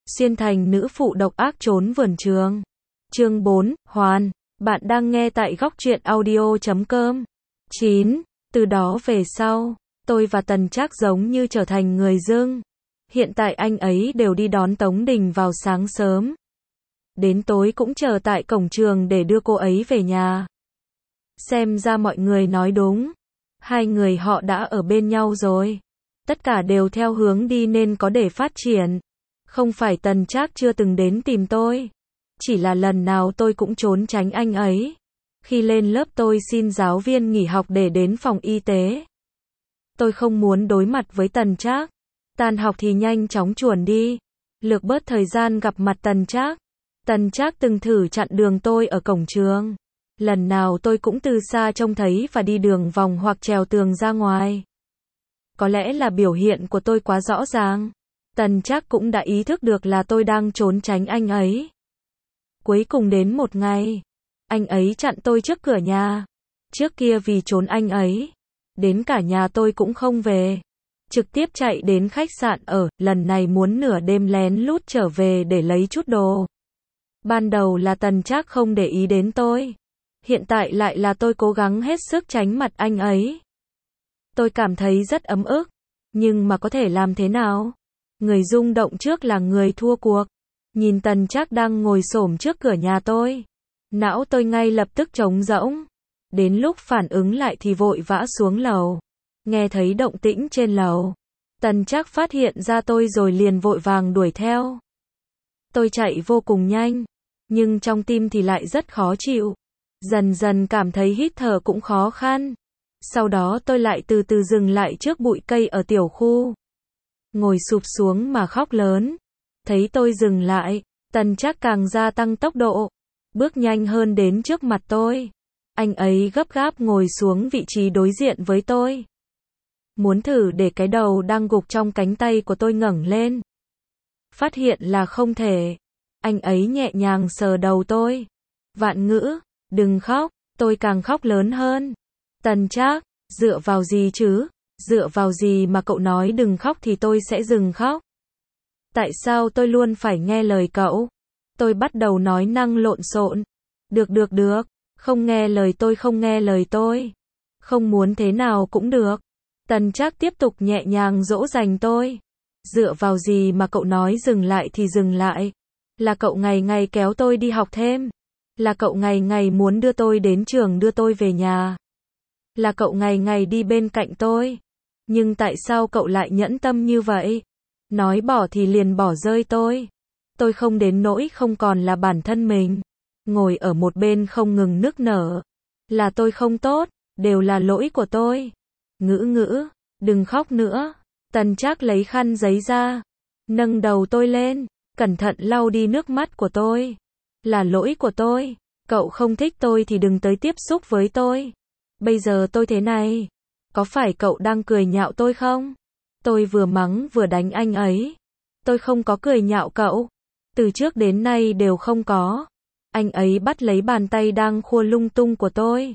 Xuyên thành nữ phụ độc ác trốn vườn trường. Chương 4, Hoàn. Bạn đang nghe tại góc truyện audio.com. 9. Từ đó về sau, tôi và Tần Trác giống như trở thành người dưng. Hiện tại anh ấy đều đi đón Tống Đình vào sáng sớm. Đến tối cũng chờ tại cổng trường để đưa cô ấy về nhà. Xem ra mọi người nói đúng. Hai người họ đã ở bên nhau rồi. Tất cả đều theo hướng đi nên có để phát triển. Không phải Tần Trác chưa từng đến tìm tôi. Chỉ là lần nào tôi cũng trốn tránh anh ấy. Khi lên lớp tôi xin giáo viên nghỉ học để đến phòng y tế. Tôi không muốn đối mặt với Tần Trác. Tan học thì nhanh chóng chuồn đi. Lược bớt thời gian gặp mặt Tần Trác. Tần Trác từng thử chặn đường tôi ở cổng trường. Lần nào tôi cũng từ xa trông thấy và đi đường vòng hoặc trèo tường ra ngoài. Có lẽ là biểu hiện của tôi quá rõ ràng. Tần Trác cũng đã ý thức được là tôi đang trốn tránh anh ấy. Cuối cùng đến một ngày, anh ấy chặn tôi trước cửa nhà. Trước kia vì trốn anh ấy, đến cả nhà tôi cũng không về. Trực tiếp chạy đến khách sạn ở, lần này muốn nửa đêm lén lút trở về để lấy chút đồ. Ban đầu là Tần Trác không để ý đến tôi. Hiện tại lại là tôi cố gắng hết sức tránh mặt anh ấy. Tôi cảm thấy rất ấm ức. Nhưng mà có thể làm thế nào? Người rung động trước là người thua cuộc. Nhìn Tần Trác đang ngồi xổm trước cửa nhà tôi. Não tôi ngay lập tức trống rỗng. Đến lúc phản ứng lại thì vội vã xuống lầu. Nghe thấy động tĩnh trên lầu. Tần Trác phát hiện ra tôi rồi liền vội vàng đuổi theo. Tôi chạy vô cùng nhanh. Nhưng trong tim thì lại rất khó chịu. Dần dần cảm thấy hít thở cũng khó khăn. Sau đó tôi lại từ từ dừng lại trước bụi cây ở tiểu khu. Ngồi sụp xuống mà khóc lớn. Thấy tôi dừng lại, Tần Trác càng gia tăng tốc độ. Bước nhanh hơn đến trước mặt tôi. Anh ấy gấp gáp ngồi xuống vị trí đối diện với tôi. Muốn thử để cái đầu đang gục trong cánh tay của tôi ngẩng lên. Phát hiện là không thể. Anh ấy nhẹ nhàng sờ đầu tôi. Vạn ngữ, đừng khóc, tôi càng khóc lớn hơn. Tần Trác, dựa vào gì chứ? Dựa vào gì mà cậu nói đừng khóc thì tôi sẽ dừng khóc? Tại sao tôi luôn phải nghe lời cậu? Tôi bắt đầu nói năng lộn xộn. Được, không nghe lời tôi không nghe lời tôi. Không muốn thế nào cũng được. Tần Trác tiếp tục nhẹ nhàng dỗ dành tôi. Dựa vào gì mà cậu nói dừng lại thì dừng lại? Là cậu ngày ngày kéo tôi đi học thêm. Là cậu ngày ngày muốn đưa tôi đến trường đưa tôi về nhà. Là cậu ngày ngày đi bên cạnh tôi. Nhưng tại sao cậu lại nhẫn tâm như vậy? Nói bỏ thì liền bỏ rơi tôi. Tôi không đến nỗi không còn là bản thân mình. Ngồi ở một bên không ngừng nức nở. Là tôi không tốt, đều là lỗi của tôi. Ngữ, đừng khóc nữa. Tần Trác lấy khăn giấy ra. Nâng đầu tôi lên, cẩn thận lau đi nước mắt của tôi. Là lỗi của tôi. Cậu không thích tôi thì đừng tới tiếp xúc với tôi. Bây giờ tôi thế này. Có phải cậu đang cười nhạo tôi không? Tôi vừa mắng vừa đánh anh ấy. Tôi không có cười nhạo cậu. Từ trước đến nay đều không có. Anh ấy bắt lấy bàn tay đang khua lung tung của tôi.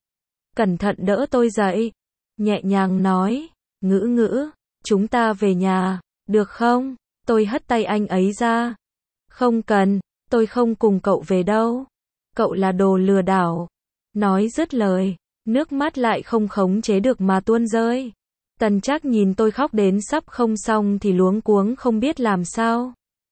Cẩn thận đỡ tôi dậy. Nhẹ nhàng nói. Ngữ, chúng ta về nhà, được không? Tôi hất tay anh ấy ra. Không cần, tôi không cùng cậu về đâu. Cậu là đồ lừa đảo. Nói dứt lời. Nước mắt lại không khống chế được mà tuôn rơi. Tần Trác nhìn tôi khóc đến sắp không xong thì luống cuống không biết làm sao.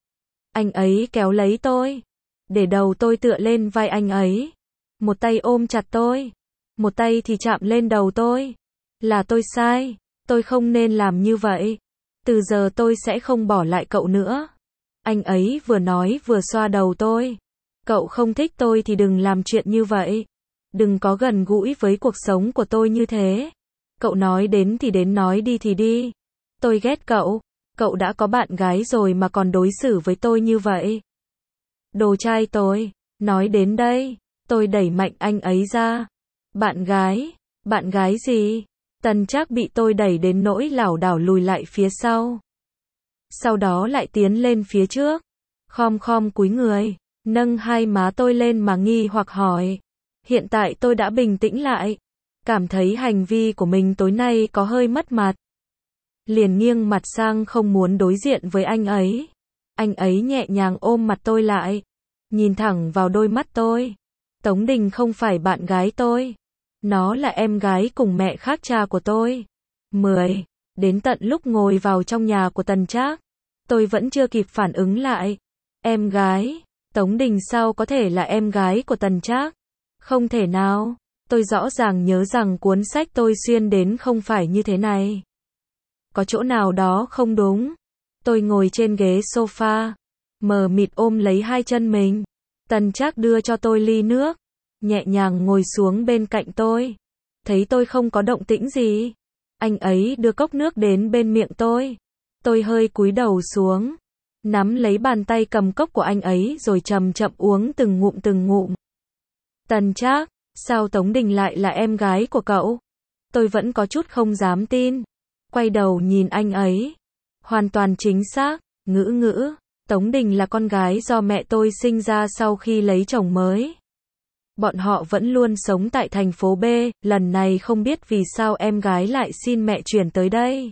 Anh ấy kéo lấy tôi. Để đầu tôi tựa lên vai anh ấy. Một tay ôm chặt tôi. Một tay thì chạm lên đầu tôi. Là tôi sai. Tôi không nên làm như vậy. Từ giờ tôi sẽ không bỏ lại cậu nữa. Anh ấy vừa nói vừa xoa đầu tôi. Cậu không thích tôi thì đừng làm chuyện như vậy. Đừng có gần gũi với cuộc sống của tôi như thế. Cậu nói đến thì đến nói đi thì đi. Tôi ghét cậu. Cậu đã có bạn gái rồi mà còn đối xử với tôi như vậy. Đồ trai tôi. Nói đến đây. Tôi đẩy mạnh anh ấy ra. Bạn gái? Bạn gái gì? Tần Trác bị tôi đẩy đến nỗi lảo đảo lùi lại phía sau. Sau đó lại tiến lên phía trước. Khom cúi người. Nâng hai má tôi lên mà nghi hoặc hỏi. Hiện tại tôi đã bình tĩnh lại. Cảm thấy hành vi của mình tối nay có hơi mất mặt. Liền nghiêng mặt sang không muốn đối diện với anh ấy. Anh ấy nhẹ nhàng ôm mặt tôi lại, nhìn thẳng vào đôi mắt tôi. Tống Đình không phải bạn gái tôi. Nó là em gái cùng mẹ khác cha của tôi. 10. Đến tận lúc ngồi vào trong nhà của Tần Trác, tôi vẫn chưa kịp phản ứng lại. Em gái? Tống Đình sao có thể là em gái của Tần Trác? Không thể nào. Tôi rõ ràng nhớ rằng cuốn sách tôi xuyên đến không phải như thế này. Có chỗ nào đó không đúng. Tôi ngồi trên ghế sofa, mờ mịt ôm lấy hai chân mình. Tần Trác đưa cho tôi ly nước, nhẹ nhàng ngồi xuống bên cạnh tôi. Thấy tôi không có động tĩnh gì, anh ấy đưa cốc nước đến bên miệng tôi. Tôi hơi cúi đầu xuống, nắm lấy bàn tay cầm cốc của anh ấy rồi chậm chậm uống từng ngụm từng ngụm. Tần Trác, sao Tống Đình lại là em gái của cậu? Tôi vẫn có chút không dám tin. Quay đầu nhìn anh ấy. Hoàn toàn chính xác, ngữ. Tống Đình là con gái do mẹ tôi sinh ra sau khi lấy chồng mới. Bọn họ vẫn luôn sống tại thành phố B, lần này không biết vì sao em gái lại xin mẹ chuyển tới đây.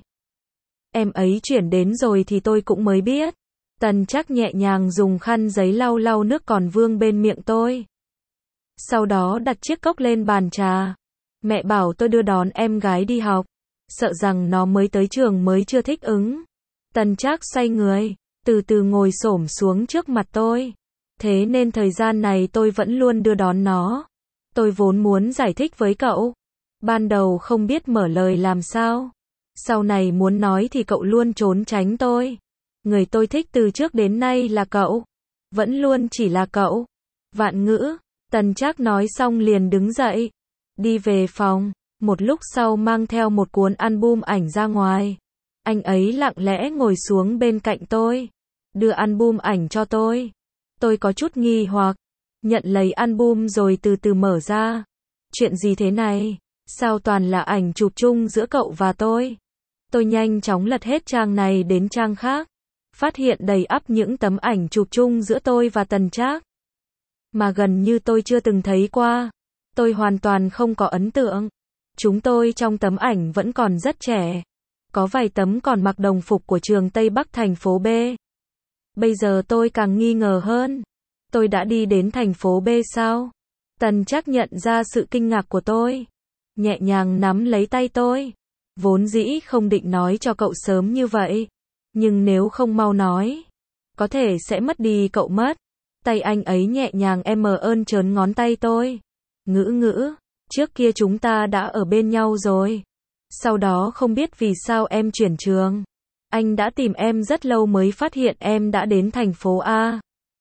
Em ấy chuyển đến rồi thì tôi cũng mới biết. Tần Trác nhẹ nhàng dùng khăn giấy lau lau nước còn vương bên miệng tôi. Sau đó đặt chiếc cốc lên bàn trà. Mẹ bảo tôi đưa đón em gái đi học, sợ rằng nó mới tới trường mới chưa thích ứng. Tần Trác xoay người, từ từ ngồi xổm xuống trước mặt tôi. Thế nên thời gian này tôi vẫn luôn đưa đón nó. Tôi vốn muốn giải thích với cậu. Ban đầu không biết mở lời làm sao. Sau này muốn nói thì cậu luôn trốn tránh tôi. Người tôi thích từ trước đến nay là cậu. Vẫn luôn chỉ là cậu. Vạn ngữ. Tần Trác nói xong liền đứng dậy. Đi về phòng. Một lúc sau mang theo một cuốn album ảnh ra ngoài. Anh ấy lặng lẽ ngồi xuống bên cạnh tôi. Đưa album ảnh cho tôi. Tôi có chút nghi hoặc. Nhận lấy album rồi từ từ mở ra. Chuyện gì thế này? Sao toàn là ảnh chụp chung giữa cậu và tôi? Tôi nhanh chóng lật hết trang này đến trang khác. Phát hiện đầy ắp những tấm ảnh chụp chung giữa tôi và Tần Trác. Mà gần như tôi chưa từng thấy qua. Tôi hoàn toàn không có ấn tượng. Chúng tôi trong tấm ảnh vẫn còn rất trẻ. Có vài tấm còn mặc đồng phục của trường Tây Bắc thành phố B. Bây giờ tôi càng nghi ngờ hơn. Tôi đã đi đến thành phố B sao? Tần Trác nhận ra sự kinh ngạc của tôi. Nhẹ nhàng nắm lấy tay tôi. Vốn dĩ không định nói cho cậu sớm như vậy. Nhưng nếu không mau nói, có thể sẽ mất đi cậu mất. Tay anh ấy nhẹ nhàng ơn trớn ngón tay tôi. Ngữ. Trước kia chúng ta đã ở bên nhau rồi. Sau đó không biết vì sao em chuyển trường. Anh đã tìm em rất lâu mới phát hiện em đã đến thành phố A.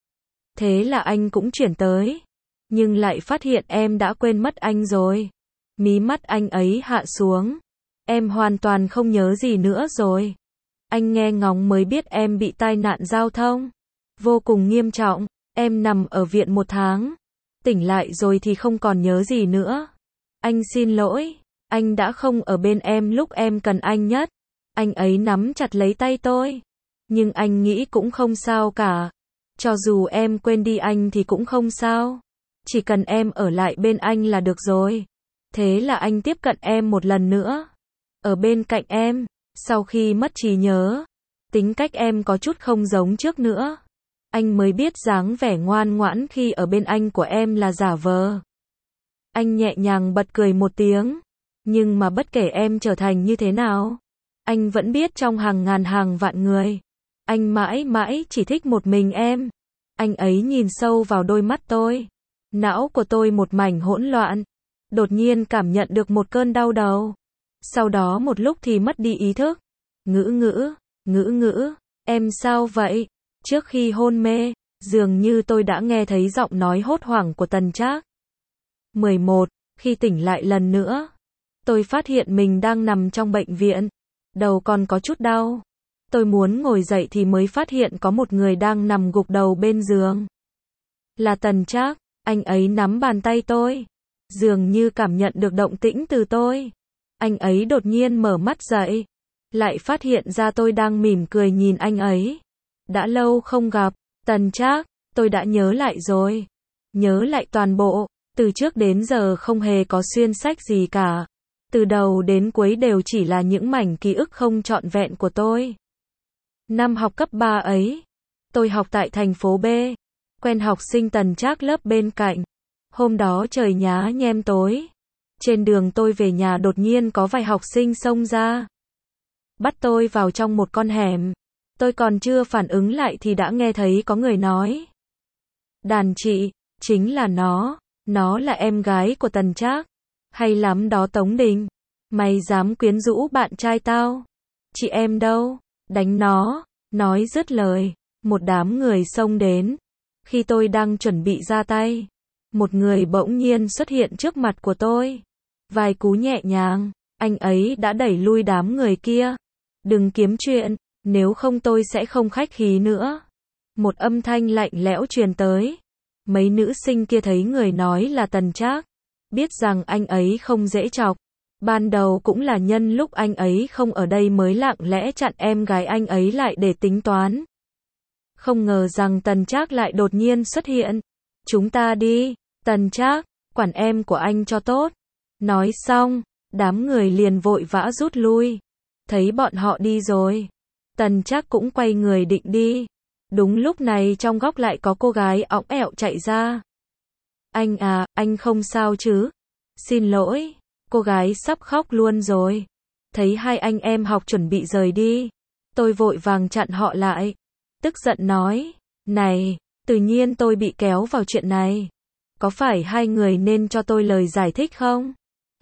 Thế là anh cũng chuyển tới. Nhưng lại phát hiện em đã quên mất anh rồi. Mí mắt anh ấy hạ xuống. Em hoàn toàn không nhớ gì nữa rồi. Anh nghe ngóng mới biết em bị tai nạn giao thông. Vô cùng nghiêm trọng. Em nằm ở viện 1 tháng. Tỉnh lại rồi thì không còn nhớ gì nữa. Anh xin lỗi. Anh đã không ở bên em lúc em cần anh nhất. Anh ấy nắm chặt lấy tay tôi. Nhưng anh nghĩ cũng không sao cả. Cho dù em quên đi anh thì cũng không sao. Chỉ cần em ở lại bên anh là được rồi. Thế là anh tiếp cận em một lần nữa. Ở bên cạnh em. Sau khi mất trí nhớ, tính cách em có chút không giống trước nữa. Anh mới biết dáng vẻ ngoan ngoãn khi ở bên anh của em là giả vờ. Anh nhẹ nhàng bật cười một tiếng. Nhưng mà bất kể em trở thành như thế nào, anh vẫn biết trong hàng ngàn hàng vạn người, anh mãi mãi chỉ thích một mình em. Anh ấy nhìn sâu vào đôi mắt tôi. Não của tôi một mảnh hỗn loạn. Đột nhiên cảm nhận được một cơn đau đầu. Sau đó một lúc thì mất đi ý thức. Ngữ. Em sao vậy? Trước khi hôn mê, dường như tôi đã nghe thấy giọng nói hốt hoảng của Tần Trác. 11. Khi tỉnh lại lần nữa, tôi phát hiện mình đang nằm trong bệnh viện. Đầu còn có chút đau. Tôi muốn ngồi dậy thì mới phát hiện có một người đang nằm gục đầu bên giường. Là Tần Trác. Anh ấy nắm bàn tay tôi. Dường như cảm nhận được động tĩnh từ tôi. Anh ấy đột nhiên mở mắt dậy. Lại phát hiện ra tôi đang mỉm cười nhìn anh ấy. Đã lâu không gặp. Tần Trác, tôi đã nhớ lại rồi. Nhớ lại toàn bộ. Từ trước đến giờ không hề có xuyên sách gì cả. Từ đầu đến cuối đều chỉ là những mảnh ký ức không trọn vẹn của tôi. Năm học cấp 3 ấy, Tôi học tại thành phố B. Quen học sinh Tần Trác lớp bên cạnh. Hôm đó trời nhá nhem tối. Trên đường tôi về nhà đột nhiên có vài học sinh xông ra. Bắt tôi vào trong một con hẻm. Tôi còn chưa phản ứng lại thì đã nghe thấy có người nói. Đàn chị, chính là nó là em gái của Tần Trác. Hay lắm đó Tống Đình. Mày dám quyến rũ bạn trai tao? Chị em đâu? Đánh nó. Nói dứt lời, một đám người xông đến. Khi tôi đang chuẩn bị ra tay, một người bỗng nhiên xuất hiện trước mặt của tôi. Vài cú nhẹ nhàng, anh ấy đã đẩy lui đám người kia. Đừng kiếm chuyện, nếu không tôi sẽ không khách khí nữa. Một âm thanh lạnh lẽo truyền tới. Mấy nữ sinh kia thấy người nói là Tần Trác, biết rằng anh ấy không dễ chọc. Ban đầu cũng là nhân lúc anh ấy không ở đây mới lặng lẽ chặn em gái anh ấy lại để tính toán. Không ngờ rằng Tần Trác lại đột nhiên xuất hiện. Chúng ta đi, Tần Trác, quản em của anh cho tốt. Nói xong, đám người liền vội vã rút lui. Thấy bọn họ đi rồi, Tần Trác cũng quay người định đi. Đúng lúc này trong góc lại có cô gái õng ẹo chạy ra. Anh à, anh không sao chứ? Xin lỗi, cô gái sắp khóc luôn rồi. Thấy hai anh em học chuẩn bị rời đi, tôi vội vàng chặn họ lại. Tức giận nói, này, tự nhiên tôi bị kéo vào chuyện này. Có phải hai người nên cho tôi lời giải thích không?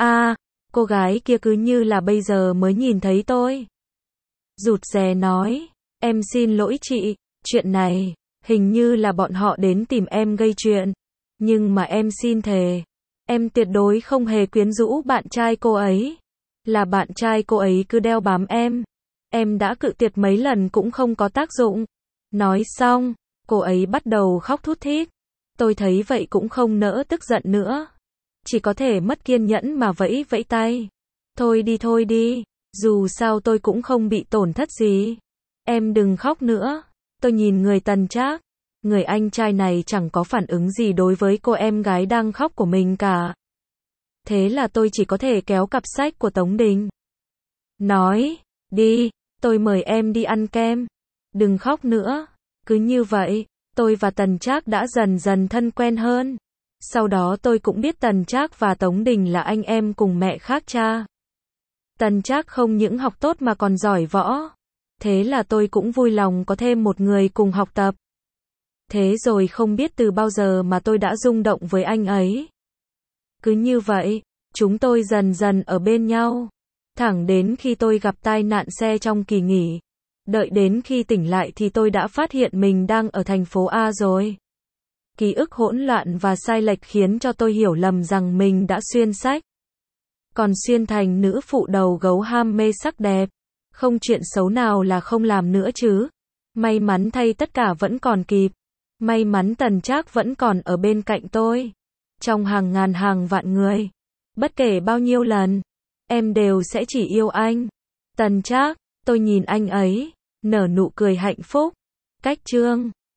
Cô gái kia cứ như là bây giờ mới nhìn thấy tôi. Rụt rè nói, em xin lỗi chị, chuyện này, hình như là bọn họ đến tìm em gây chuyện. Nhưng mà em xin thề, em tuyệt đối không hề quyến rũ bạn trai cô ấy. Là bạn trai cô ấy cứ đeo bám em đã cự tuyệt mấy lần cũng không có tác dụng. Nói xong, cô ấy bắt đầu khóc thút thít. Tôi thấy vậy cũng không nỡ tức giận nữa. Chỉ có thể mất kiên nhẫn mà vẫy vẫy tay. Thôi đi, dù sao tôi cũng không bị tổn thất gì. Em đừng khóc nữa. Tôi nhìn người Tần Trác. Người anh trai này chẳng có phản ứng gì đối với cô em gái đang khóc của mình cả. Thế là tôi chỉ có thể kéo cặp sách của Tống Đình. Nói, đi, tôi mời em đi ăn kem. Đừng khóc nữa. Cứ như vậy, tôi và Tần Trác đã dần dần thân quen hơn. Sau đó tôi cũng biết Tần Trác và Tống Đình là anh em cùng mẹ khác cha. Tần Trác không những học tốt mà còn giỏi võ. Thế là tôi cũng vui lòng có thêm một người cùng học tập. Thế rồi không biết từ bao giờ mà tôi đã rung động với anh ấy. Cứ như vậy, chúng tôi dần dần ở bên nhau. Thẳng đến khi tôi gặp tai nạn xe trong kỳ nghỉ. Đợi đến khi tỉnh lại thì tôi đã phát hiện mình đang ở thành phố A rồi. Ký ức hỗn loạn và sai lệch khiến cho tôi hiểu lầm rằng mình đã xuyên sách. Còn xuyên thành nữ phụ đầu gấu ham mê sắc đẹp. Không chuyện xấu nào là không làm nữa chứ. May mắn thay tất cả vẫn còn kịp. May mắn Tần Trác vẫn còn ở bên cạnh tôi. Trong hàng ngàn hàng vạn người. Bất kể bao nhiêu lần, em đều sẽ chỉ yêu anh. Tần Trác, tôi nhìn anh ấy, nở nụ cười hạnh phúc. Cách chương